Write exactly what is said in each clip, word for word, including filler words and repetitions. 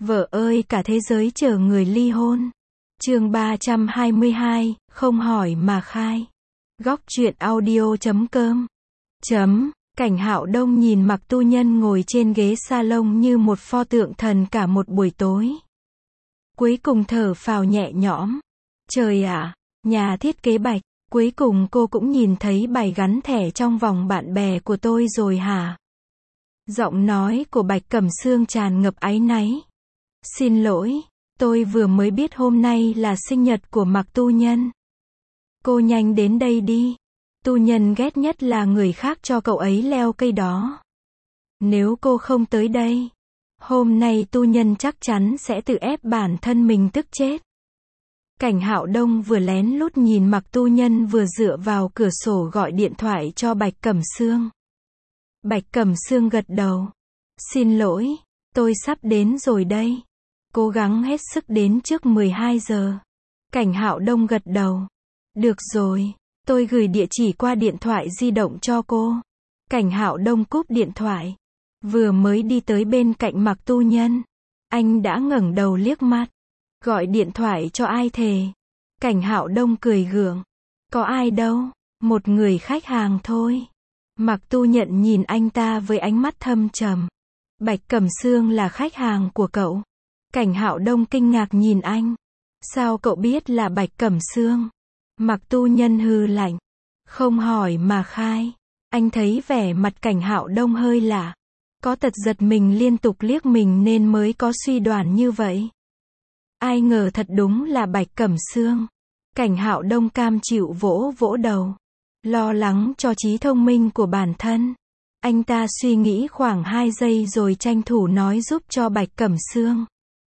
Vợ ơi cả thế giới chờ người ly hôn. Chương ba trăm hai mươi hai, không hỏi mà khai. Góc truyện audio chấm com. Chấm, Cảnh Hạo Đông nhìn Mạc Tu Nhân ngồi trên ghế salon như một pho tượng thần cả một buổi tối. Cuối cùng thở phào nhẹ nhõm. Trời ạ, nhà thiết kế Bạch, cuối cùng cô cũng nhìn thấy bài gắn thẻ trong vòng bạn bè của tôi rồi hả? Giọng nói của Bạch Cẩm Sương tràn ngập áy náy. Xin lỗi, tôi vừa mới biết hôm nay là sinh nhật của Mạc Tu Nhân. Cô nhanh đến đây đi. Tu Nhân ghét nhất là người khác cho cậu ấy leo cây đó. Nếu cô không tới đây, hôm nay Tu Nhân chắc chắn sẽ tự ép bản thân mình tức chết. Cảnh Hạo Đông vừa lén lút nhìn Mạc Tu Nhân vừa dựa vào cửa sổ gọi điện thoại cho Bạch Cẩm Sương. Bạch Cẩm Sương gật đầu. Xin lỗi, tôi sắp đến rồi đây. Cố gắng hết sức đến trước mười hai giờ. Cảnh Hạo Đông gật đầu. Được rồi, tôi gửi địa chỉ qua điện thoại di động cho cô. Cảnh Hạo Đông cúp điện thoại. Vừa mới đi tới bên cạnh Mạc Tu Nhân, anh đã ngẩng đầu liếc mắt. Gọi điện thoại cho ai thề? Cảnh Hạo Đông cười gượng. Có ai đâu, một người khách hàng thôi. Mạc Tu Nhân nhìn anh ta với ánh mắt thâm trầm. Bạch Cẩm Sương là khách hàng của cậu. Cảnh Hạo Đông kinh ngạc nhìn anh. Sao cậu biết là Bạch Cẩm Sương? Mạc Tu Nhân hừ lạnh. Không hỏi mà khai. Anh thấy vẻ mặt Cảnh Hạo Đông hơi lạ. Có tật giật mình liên tục liếc mình nên mới có suy đoán như vậy. Ai ngờ thật đúng là Bạch Cẩm Sương. Cảnh Hạo Đông cam chịu vỗ vỗ đầu. Lo lắng cho trí thông minh của bản thân. Anh ta suy nghĩ khoảng hai giây rồi tranh thủ nói giúp cho Bạch Cẩm Sương.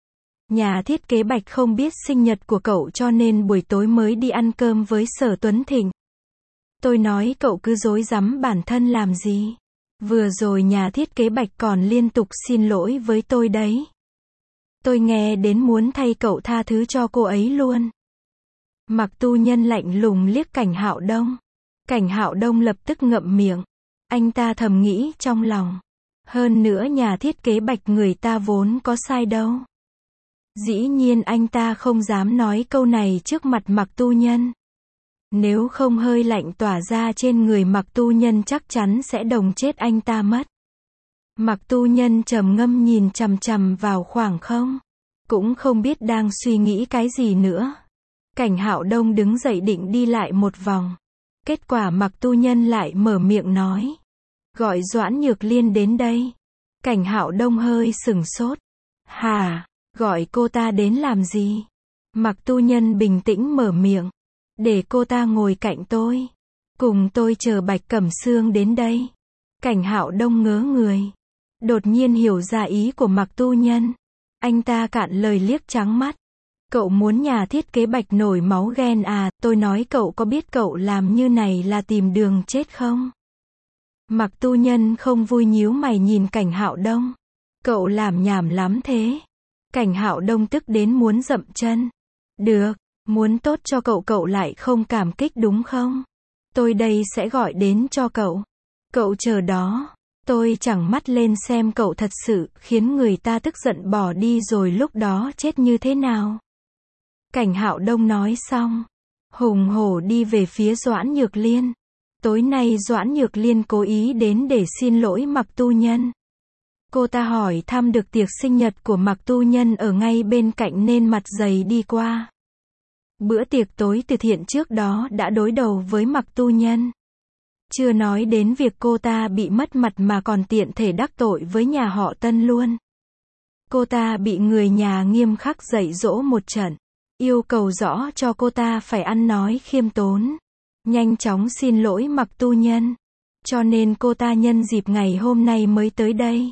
Nhà thiết kế Bạch không biết sinh nhật của cậu cho nên buổi tối mới đi ăn cơm với Sở Tuấn Thịnh. Tôi nói cậu cứ dối rắm bản thân làm gì. Vừa rồi nhà thiết kế Bạch còn liên tục xin lỗi với tôi đấy. Tôi nghe đến muốn thay cậu tha thứ cho cô ấy luôn. Mạc Tu Nhân lạnh lùng liếc Cảnh Hạo Đông. Cảnh Hạo Đông lập tức ngậm miệng. Anh ta thầm nghĩ trong lòng. Hơn nữa nhà thiết kế Bạch người ta vốn có sai đâu. Dĩ nhiên anh ta không dám nói câu này trước mặt Mạc Tu Nhân. Nếu không hơi lạnh tỏa ra trên người Mạc Tu Nhân chắc chắn sẽ đồng chết anh ta mất. Mạc Tu Nhân trầm ngâm nhìn chằm chằm vào khoảng không. Cũng không biết đang suy nghĩ cái gì nữa. Cảnh Hạo Đông đứng dậy định đi lại một vòng. Kết quả Mạc Tu Nhân lại mở miệng nói. Gọi Doãn Nhược Liên đến đây. Cảnh Hạo Đông hơi sửng sốt. Hà, gọi cô ta đến làm gì? Mạc Tu Nhân bình tĩnh mở miệng. Để cô ta ngồi cạnh tôi. Cùng tôi chờ Bạch Cẩm Sương đến đây. Cảnh Hạo Đông ngớ người. Đột nhiên hiểu ra ý của Mạc Tu Nhân. Anh ta cạn lời liếc trắng mắt. Cậu muốn nhà thiết kế Bạch nổi máu ghen à, tôi nói cậu có biết cậu làm như này là tìm đường chết không? Mạc Tu Nhân không vui nhíu mày nhìn Cảnh Hạo Đông. Cậu làm nhảm lắm thế. Cảnh Hạo Đông tức đến muốn dậm chân. Được, muốn tốt cho cậu cậu lại không cảm kích đúng không? Tôi đây sẽ gọi đến cho cậu. Cậu chờ đó. Tôi chẳng mắt lên xem cậu thật sự khiến người ta tức giận bỏ đi rồi lúc đó chết như thế nào. Cảnh Hạo Đông nói xong. Hùng hổ đi về phía Doãn Nhược Liên. Tối nay Doãn Nhược Liên cố ý đến để xin lỗi Mạc Tu Nhân. Cô ta hỏi thăm được tiệc sinh nhật của Mạc Tu Nhân ở ngay bên cạnh nên mặt dày đi qua. Bữa tiệc tối từ thiện trước đó đã đối đầu với Mạc Tu Nhân. Chưa nói đến việc cô ta bị mất mặt mà còn tiện thể đắc tội với nhà họ Tân luôn. Cô ta bị người nhà nghiêm khắc dạy dỗ một trận. Yêu cầu rõ cho cô ta phải ăn nói khiêm tốn. Nhanh chóng xin lỗi Mạc Tu Nhân. Cho nên cô ta nhân dịp ngày hôm nay mới tới đây.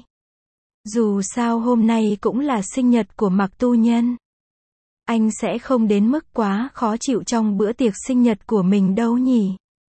Dù sao hôm nay cũng là sinh nhật của Mạc Tu Nhân. Anh sẽ không đến mức quá khó chịu trong bữa tiệc sinh nhật của mình đâu nhỉ.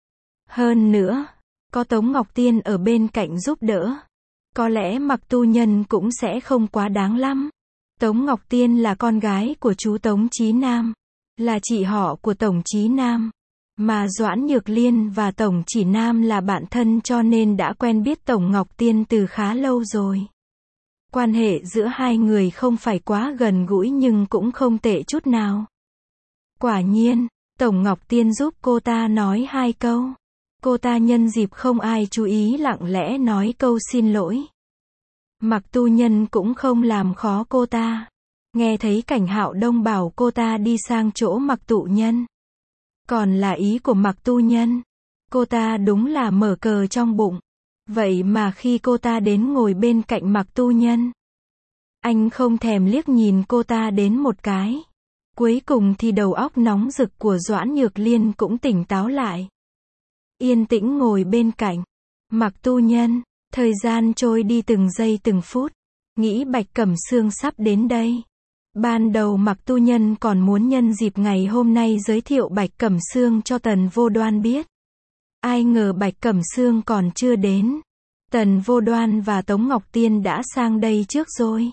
Hơn nữa, có Tống Ngọc Tiên ở bên cạnh giúp đỡ. Có lẽ Mạc Tu Nhân cũng sẽ không quá đáng lắm. Tống Ngọc Tiên là con gái của chú Tống Chí Nam. Là chị họ của Tổng Chí Nam. Mà Doãn Nhược Liên và Tổng Chỉ Nam là bạn thân cho nên đã quen biết Tổng Ngọc Tiên từ khá lâu rồi. Quan hệ giữa hai người không phải quá gần gũi nhưng cũng không tệ chút nào. Quả nhiên, Tổng Ngọc Tiên giúp cô ta nói hai câu. Cô ta nhân dịp không ai chú ý lặng lẽ nói câu xin lỗi. Mạc Tu Nhân cũng không làm khó cô ta. Nghe thấy Cảnh Hạo Đông bảo cô ta đi sang chỗ Mạc Tụ Nhân. Còn là ý của Mạc Tu Nhân. Cô ta đúng là mở cờ trong bụng. Vậy mà khi cô ta đến ngồi bên cạnh Mạc Tu Nhân, anh không thèm liếc nhìn cô ta đến một cái. Cuối cùng thì đầu óc nóng rực của Doãn Nhược Liên cũng tỉnh táo lại. Yên tĩnh ngồi bên cạnh Mạc Tu Nhân. Thời gian trôi đi từng giây từng phút. Nghĩ Bạch Cẩm Sương sắp đến đây. Ban đầu Mạc Tu Nhân còn muốn nhân dịp ngày hôm nay giới thiệu Bạch Cẩm Sương cho Tần Vô Đoan biết. Ai ngờ Bạch Cẩm Sương còn chưa đến. Tần Vô Đoan và Tống Ngọc Tiên đã sang đây trước rồi.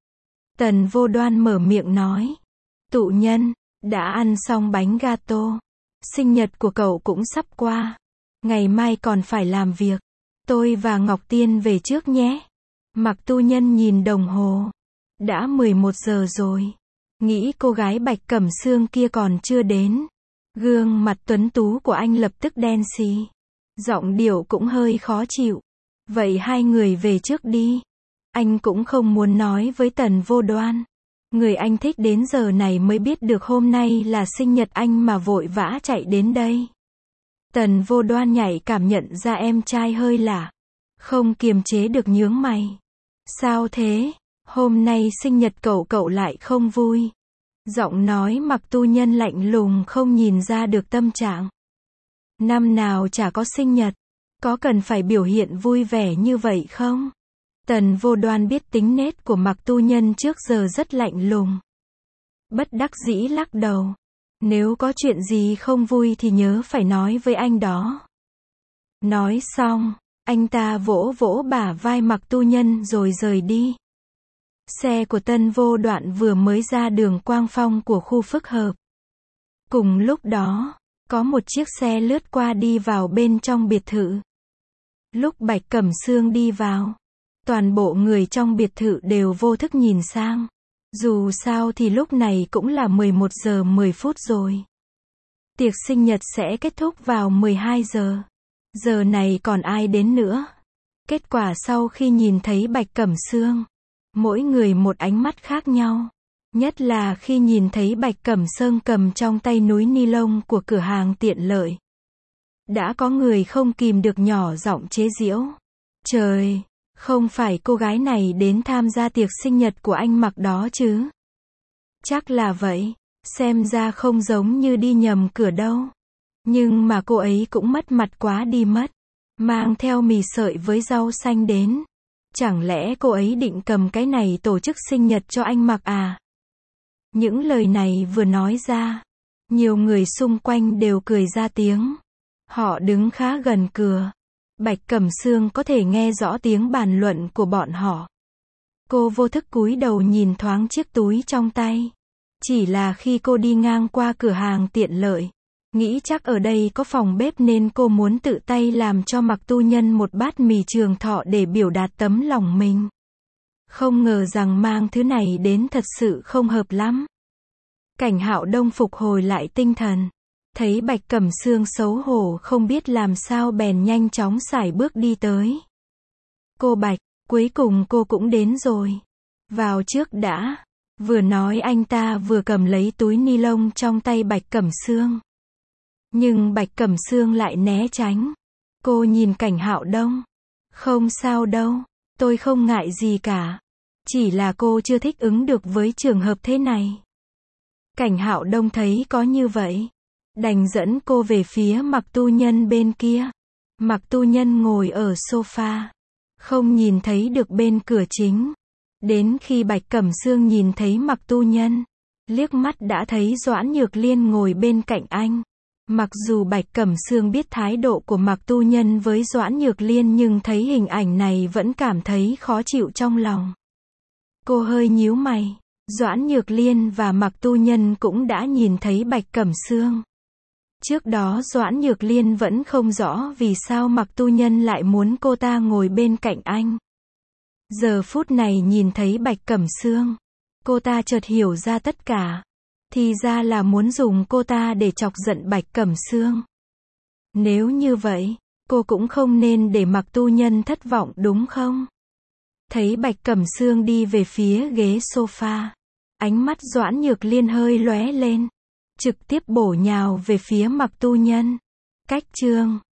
Tần Vô Đoan mở miệng nói. Tụ Nhân, đã ăn xong bánh gato. Sinh nhật của cậu cũng sắp qua. Ngày mai còn phải làm việc. Tôi và Ngọc Tiên về trước nhé. Mạc Tu Nhân nhìn đồng hồ. Đã mười một giờ rồi. Nghĩ cô gái Bạch Cẩm Sương kia còn chưa đến. Gương mặt tuấn tú của anh lập tức đen xì. Giọng điệu cũng hơi khó chịu. Vậy hai người về trước đi. Anh cũng không muốn nói với Tần Vô Đoan. Người anh thích đến giờ này mới biết được hôm nay là sinh nhật anh mà vội vã chạy đến đây. Tần Vô Đoan nhạy cảm nhận ra em trai hơi lạ. Không kiềm chế được nhướng mày. Sao thế? Hôm nay sinh nhật cậu cậu lại không vui. Giọng nói Mạc Tu Nhân lạnh lùng không nhìn ra được tâm trạng. Năm nào chả có sinh nhật. Có cần phải biểu hiện vui vẻ như vậy không? Tần Vô Đoan biết tính nết của Mạc Tu Nhân trước giờ rất lạnh lùng. Bất đắc dĩ lắc đầu. Nếu có chuyện gì không vui thì nhớ phải nói với anh đó. Nói xong, anh ta vỗ vỗ bả vai Mạc Tu Nhân rồi rời đi. Xe của Tân Vô Đoạn vừa mới ra đường Quang Phong của khu phức hợp. Cùng lúc đó, có một chiếc xe lướt qua đi vào bên trong biệt thự. Lúc Bạch Cẩm Sương đi vào, toàn bộ người trong biệt thự đều vô thức nhìn sang. Dù sao thì lúc này cũng là mười một giờ mười phút rồi. Tiệc sinh nhật sẽ kết thúc vào mười hai giờ. Giờ này còn ai đến nữa? Kết quả sau khi nhìn thấy Bạch Cẩm Sương, mỗi người một ánh mắt khác nhau. Nhất là khi nhìn thấy Bạch Cẩm Sương cầm trong tay núi ni lông của cửa hàng tiện lợi. Đã có người không kìm được nhỏ giọng chế giễu. Trời, không phải cô gái này đến tham gia tiệc sinh nhật của anh Mặc đó chứ? Chắc là vậy, xem ra không giống như đi nhầm cửa đâu. Nhưng mà cô ấy cũng mất mặt quá đi mất. Mang theo mì sợi với rau xanh đến. Chẳng lẽ cô ấy định cầm cái này tổ chức sinh nhật cho anh Mặc à? Những lời này vừa nói ra, nhiều người xung quanh đều cười ra tiếng. Họ đứng khá gần cửa. Bạch Cẩm Sương có thể nghe rõ tiếng bàn luận của bọn họ. Cô vô thức cúi đầu nhìn thoáng chiếc túi trong tay. Chỉ là khi cô đi ngang qua cửa hàng tiện lợi, nghĩ chắc ở đây có phòng bếp nên cô muốn tự tay làm cho Mạc Tu Nhân một bát mì trường thọ để biểu đạt tấm lòng mình. Không ngờ rằng mang thứ này đến thật sự không hợp lắm. Cảnh Hạo Đông phục hồi lại tinh thần. Thấy Bạch Cẩm Sương xấu hổ không biết làm sao bèn nhanh chóng sải bước đi tới. Cô Bạch, cuối cùng cô cũng đến rồi. Vào trước đã. Vừa nói anh ta vừa cầm lấy túi ni lông trong tay Bạch Cẩm Sương. Nhưng Bạch Cẩm Sương lại né tránh. Cô nhìn Cảnh Hạo Đông. Không sao đâu, tôi không ngại gì cả. Chỉ là cô chưa thích ứng được với trường hợp thế này. Cảnh Hạo Đông thấy có như vậy, đành dẫn cô về phía Mạc Tu Nhân bên kia. Mạc Tu Nhân ngồi ở sofa, không nhìn thấy được bên cửa chính. Đến khi Bạch Cẩm Sương nhìn thấy Mạc Tu Nhân, liếc mắt đã thấy Doãn Nhược Liên ngồi bên cạnh anh. Mặc dù Bạch Cẩm Sương biết thái độ của Mạc Tu Nhân với Doãn Nhược Liên nhưng thấy hình ảnh này vẫn cảm thấy khó chịu trong lòng. Cô hơi nhíu mày. Doãn Nhược Liên và Mạc Tu Nhân cũng đã nhìn thấy Bạch Cẩm Sương. Trước đó Doãn Nhược Liên vẫn không rõ vì sao Mạc Tu Nhân lại muốn cô ta ngồi bên cạnh anh. Giờ phút này nhìn thấy Bạch Cẩm Sương, cô ta chợt hiểu ra tất cả. Thì ra là muốn dùng cô ta để chọc giận Bạch Cẩm Sương. Nếu như vậy, cô cũng không nên để Mạc Tu Nhân thất vọng đúng không? Thấy Bạch Cẩm Sương đi về phía ghế sofa, ánh mắt Doãn Nhược Liên hơi lóe lên, trực tiếp bổ nhào về phía Mạc Tu Nhân. Cách chương